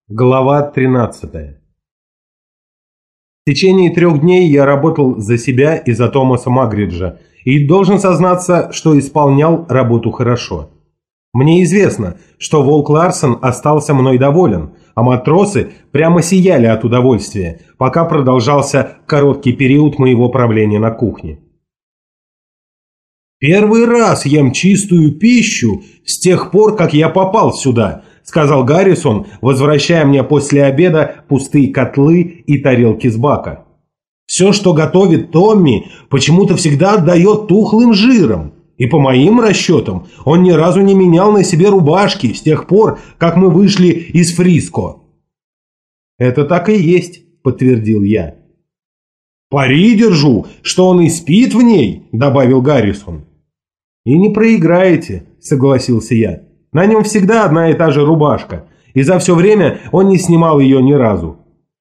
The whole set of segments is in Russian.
Глава 13. В течение 3 дней я работал за себя и за Томаса Магриджа, и должен сознаться, что исполнял работу хорошо. Мне известно, что Волк Ларсен остался мной доволен, а матросы прямо сияли от удовольствия, пока продолжался короткий период моего правления на кухне. «Первый раз ем чистую пищу с тех пор, как я попал сюда», — сказал Гаррисон, возвращая мне после обеда пустые котлы и тарелки с бака. «Все, что готовит Томми, почему-то всегда отдает тухлым жиром. И по моим расчетам, он ни разу не менял на себе рубашки с тех пор, как мы вышли из Фриско». «Это так и есть», — подтвердил я. «Пари держу, что он и спит в ней», — добавил Гаррисон. «И не проиграете», — согласился я. «На нем всегда одна и та же рубашка, и за все время он не снимал ее ни разу».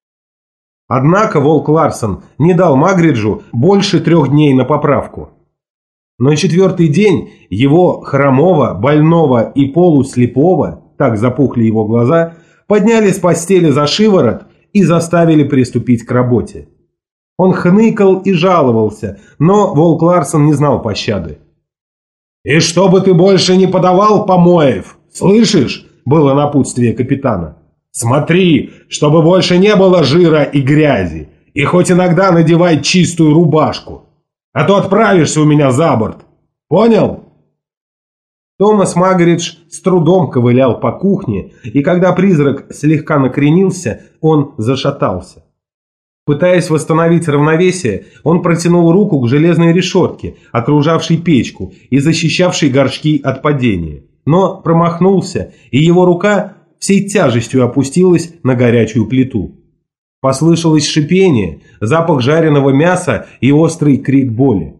Однако Волк Ларсен не дал Магриджу больше 3 дней на поправку. На 4-й день его хромого, больного и полуслепого, так запухли его глаза, подняли с постели за шиворот и заставили приступить к работе. Он хныкал и жаловался, но Волк Ларсен не знал пощады. «И чтобы ты больше не подавал помоев, слышишь?» – было напутствие капитана. «Смотри, чтобы больше не было жира и грязи, и хоть иногда надевай чистую рубашку, а то отправишься у меня за борт. Понял?» Томас Магридж с трудом ковылял по кухне, и когда призрак слегка накренился, он зашатался. Пытаясь восстановить равновесие, он протянул руку к железной решетке, окружавшей печку и защищавшей горшки от падения, но промахнулся, и его рука всей тяжестью опустилась на горячую плиту. Послышалось шипение, запах жареного мяса и острый крик боли.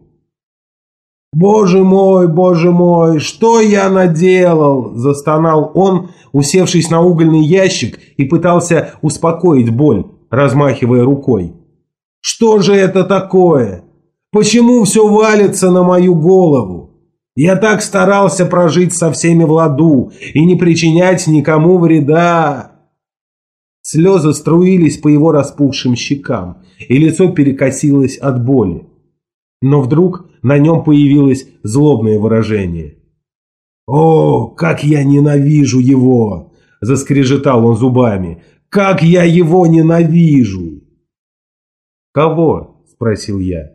боже мой, что я наделал!» – застонал он, усевшись на угольный ящик, и пытался успокоить боль, размахивая рукой. «Что же это такое? Почему все валится на мою голову? Я так старался прожить со всеми в ладу и не причинять никому вреда!» Слезы струились по его распухшим щекам, и лицо перекосилось от боли. Но вдруг на нем появилось злобное выражение. «О, как я ненавижу его!» – заскрежетал он зубами. «Как я его ненавижу!» «Кого?» – спросил я.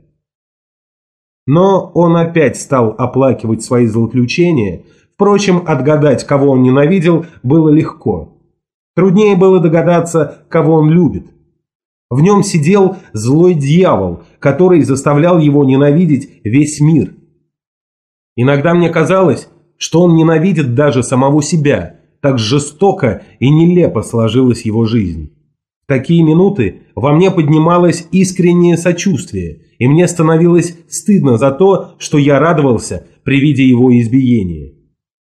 Но он опять стал оплакивать свои злоключения. Впрочем, отгадать, кого он ненавидел, было легко. Труднее было догадаться, кого он любит. В нем сидел злой дьявол, который заставлял его ненавидеть весь мир. Иногда мне казалось, что он ненавидит даже самого себя. Так жестоко и нелепо сложилась его жизнь. В такие минуты во мне поднималось искреннее сочувствие, и мне становилось стыдно за то, что я радовался при виде его избиения.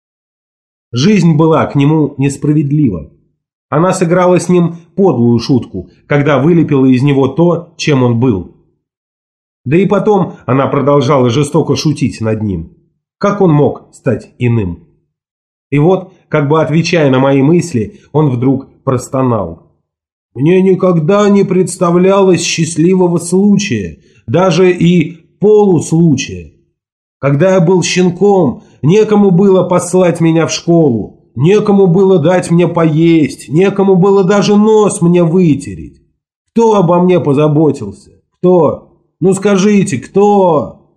Жизнь была к нему несправедлива. Она сыграла с ним подлую шутку, когда вылепила из него то, чем он был. Да и потом она продолжала жестоко шутить над ним. Как он мог стать иным? И вот, как бы отвечая на мои мысли, он вдруг простонал. «Мне никогда не представлялось счастливого случая, даже и полуслучая. Когда я был щенком, некому было послать меня в школу, некому было дать мне поесть, некому было даже нос мне вытереть. Кто обо мне позаботился? Кто? Ну скажите, кто?»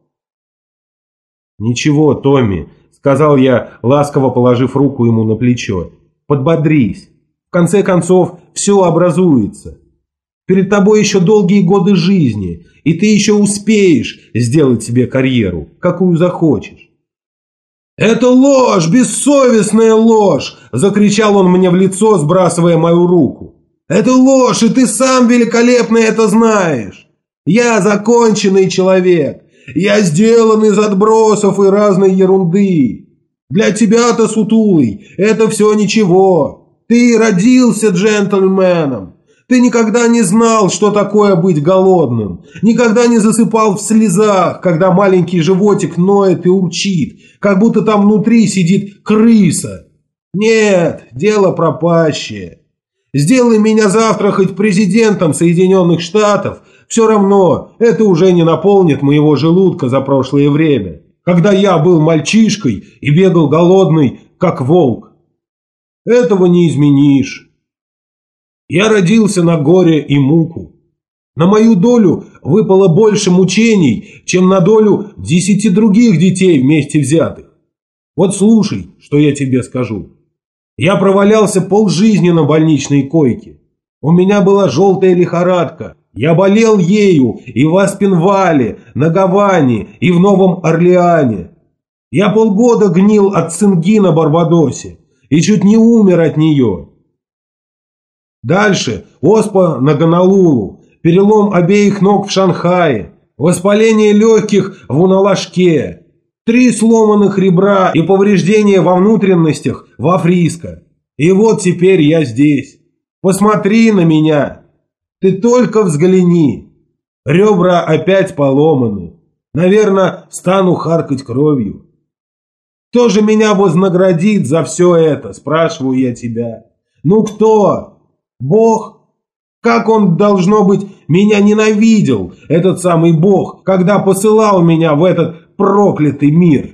«Ничего, Томми», — сказал я, ласково положив руку ему на плечо. «Подбодрись. В конце концов, все образуется. Перед тобой еще долгие годы жизни, и ты еще успеешь сделать себе карьеру, какую захочешь». «Это ложь, бессовестная ложь!» – закричал он мне в лицо, сбрасывая мою руку. «Это ложь, и ты сам великолепно это знаешь. Я законченный человек. Я сделан из отбросов и разной ерунды. Для тебя-то, сутулый, это все ничего. Ты родился джентльменом. Ты никогда не знал, что такое быть голодным. Никогда не засыпал в слезах, когда маленький животик ноет и урчит, как будто там внутри сидит крыса. Нет, дело пропащее. Сделай меня завтра хоть президентом Соединенных Штатов, все равно это уже не наполнит моего желудка за прошлое время, когда я был мальчишкой и бегал голодный, как волк. Этого не изменишь. Я родился на горе и муку. На мою долю выпало больше мучений, чем на долю 10 других детей вместе взятых. Вот слушай, что я тебе скажу. Я провалялся полжизни на больничной койке. У меня была желтая лихорадка. Я болел ею и в Аспенвале, на Гаване и в Новом Орлеане. Я полгода гнил от цинги на Барбадосе и чуть не умер от нее. Дальше оспа на Гонолулу, перелом обеих ног в Шанхае, воспаление легких в Уналашке, 3 сломанных ребра и повреждения во внутренностях в Фриско. И вот теперь я здесь. Посмотри на меня. Ты только взгляни. Ребра опять поломаны. Наверное, стану харкать кровью. Кто же меня вознаградит за все это, спрашиваю я тебя. Ну кто? Бог? Как он, должно быть, меня ненавидел, этот самый Бог, когда посылал меня в этот проклятый мир?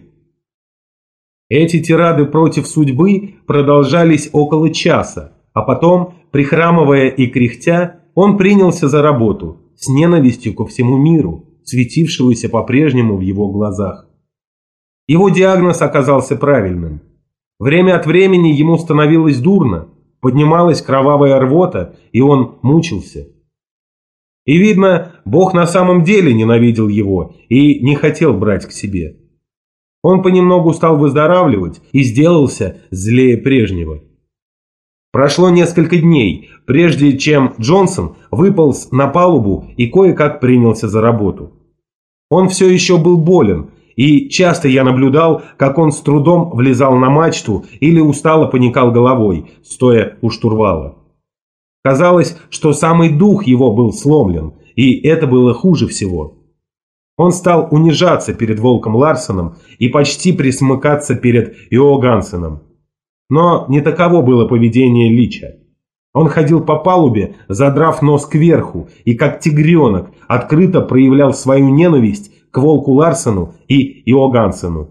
Эти тирады против судьбы продолжались около часа, а потом, прихрамывая и кряхтя, он принялся за работу, с ненавистью ко всему миру, светившегося по-прежнему в его глазах. Его диагноз оказался правильным. Время от времени ему становилось дурно, поднималась кровавая рвота, и он мучился. И видно, Бог на самом деле ненавидел его и не хотел брать к себе. Он понемногу стал выздоравливать и сделался злее прежнего. Прошло несколько дней, прежде чем Джонсон выполз на палубу и кое-как принялся за работу. Он все еще был болен, и часто я наблюдал, как он с трудом влезал на мачту или устало поникал головой, стоя у штурвала. Казалось, что самый дух его был сломлен, и это было хуже всего. Он стал унижаться перед Волком Ларсеном и почти присмыкаться перед Иогансеном. Но не таково было поведение Лича. Он ходил по палубе, задрав нос кверху, и как тигренок открыто проявлял свою ненависть к Волку Ларсену и Иогансену.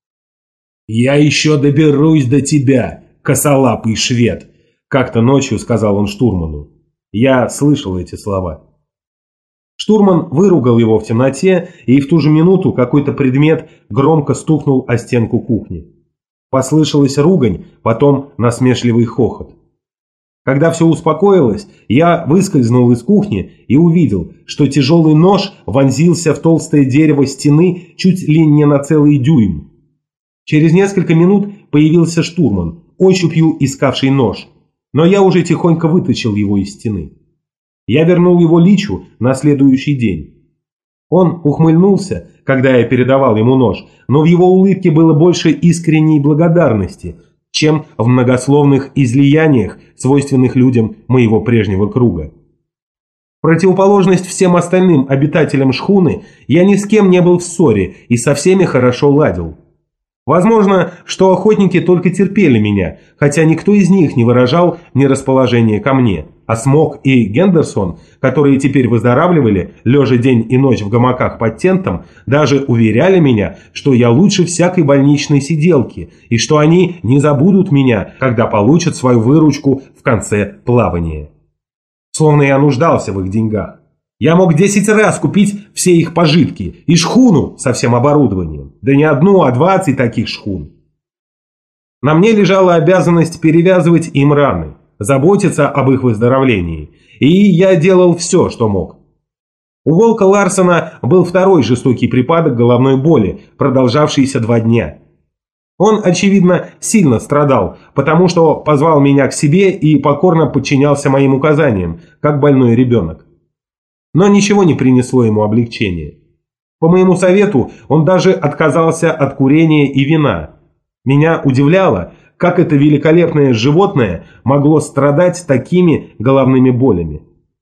«Я еще доберусь до тебя, косолапый швед!» — как-то ночью сказал он штурману. Я слышал эти слова. Штурман выругал его в темноте, и в ту же минуту какой-то предмет громко стукнул о стенку кухни. Послышалась ругань, потом насмешливый хохот. Когда все успокоилось, я выскользнул из кухни и увидел, что тяжелый нож вонзился в толстое дерево стены чуть ли не на целый дюйм. Через несколько минут появился штурман, ощупью искавший нож, но я уже тихонько вытащил его из стены. Я вернул его Личу на следующий день. Он ухмыльнулся, когда я передавал ему нож, но в его улыбке было больше искренней благодарности, чем в многословных излияниях, свойственных людям моего прежнего круга. В противоположность всем остальным обитателям шхуны, я ни с кем не был в ссоре и со всеми хорошо ладил. Возможно, что охотники только терпели меня, хотя никто из них не выражал нерасположения ко мне, а Смок и Гендерсон, которые теперь выздоравливали, лежа день и ночь в гамаках под тентом, даже уверяли меня, что я лучше всякой больничной сиделки, и что они не забудут меня, когда получат свою выручку в конце плавания. Словно я нуждался в их деньгах. Я мог 10 раз купить все их пожитки и шхуну со всем оборудованием. Да не одну, а 20 таких шхун. На мне лежала обязанность перевязывать им раны, заботиться об их выздоровлении. И я делал все, что мог. У Волка Ларсена был второй жестокий припадок головной боли, продолжавшийся 2 дня. Он, очевидно, сильно страдал, потому что позвал меня к себе и покорно подчинялся моим указаниям, как больной ребенок. Но ничего не принесло ему облегчения. По моему совету он даже отказался от курения и вина. Меня удивляло, как это великолепное животное могло страдать такими головными болями.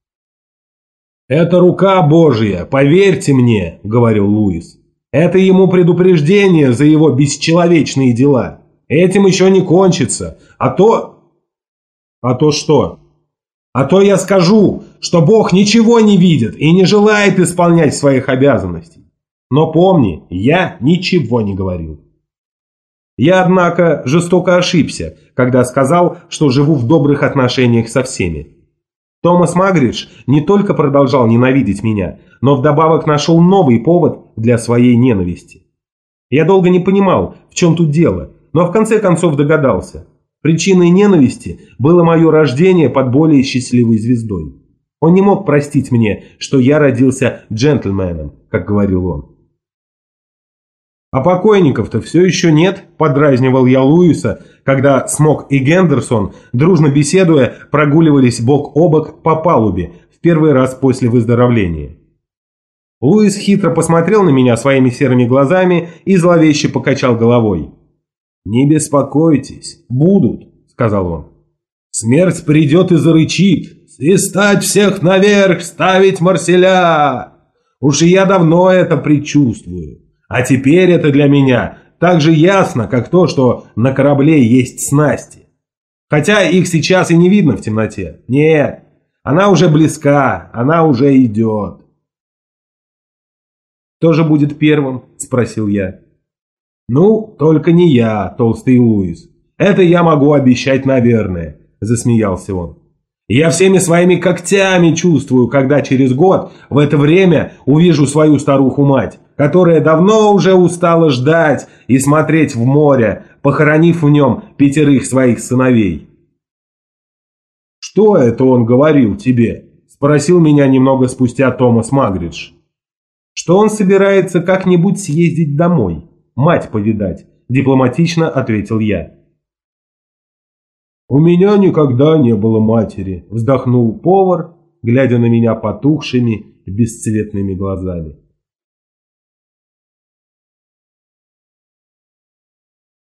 «Это рука Божья, поверьте мне», — говорил Луис. «Это ему предупреждение за его бесчеловечные дела. Этим еще не кончится. А то...» «А то что?» А то я скажу, что Бог ничего не видит и не желает исполнять своих обязанностей. Но помни, я ничего не говорил. Я, однако, жестоко ошибся, когда сказал, что живу в добрых отношениях со всеми. Томас Магридж не только продолжал ненавидеть меня, но вдобавок нашел новый повод для своей ненависти. Я долго не понимал, в чем тут дело, но в конце концов догадался. Причиной ненависти было мое рождение под более счастливой звездой. Он не мог простить мне, что я родился джентльменом, как говорил он. «А покойников-то все еще нет», – подразнивал я Луиса, когда Смок и Гендерсон, дружно беседуя, прогуливались бок о бок по палубе в первый раз после выздоровления. Луис хитро посмотрел на меня своими серыми глазами и зловеще покачал головой. «Не беспокойтесь, будут», – сказал он. «Смерть придет и зарычит. Свистать всех наверх, ставить марселя! Уж и я давно это предчувствую. А теперь это для меня так же ясно, как то, что на корабле есть снасти. Хотя их сейчас и не видно в темноте. Нет, она уже близка, она уже идет». «Кто же будет первым?» – спросил я. «Ну, только не я, толстый Луис. Это я могу обещать, наверное», – засмеялся он. «Я всеми своими когтями чувствую, когда через год в это время увижу свою старуху-мать, которая давно уже устала ждать и смотреть в море, похоронив в нем 5 своих сыновей». «Что это он говорил тебе?» – спросил меня немного спустя Томас Магридж. «Что он собирается как-нибудь съездить домой, мать повидать», – дипломатично ответил я. «У меня никогда не было матери», – вздохнул повар, глядя на меня потухшими, бесцветными глазами.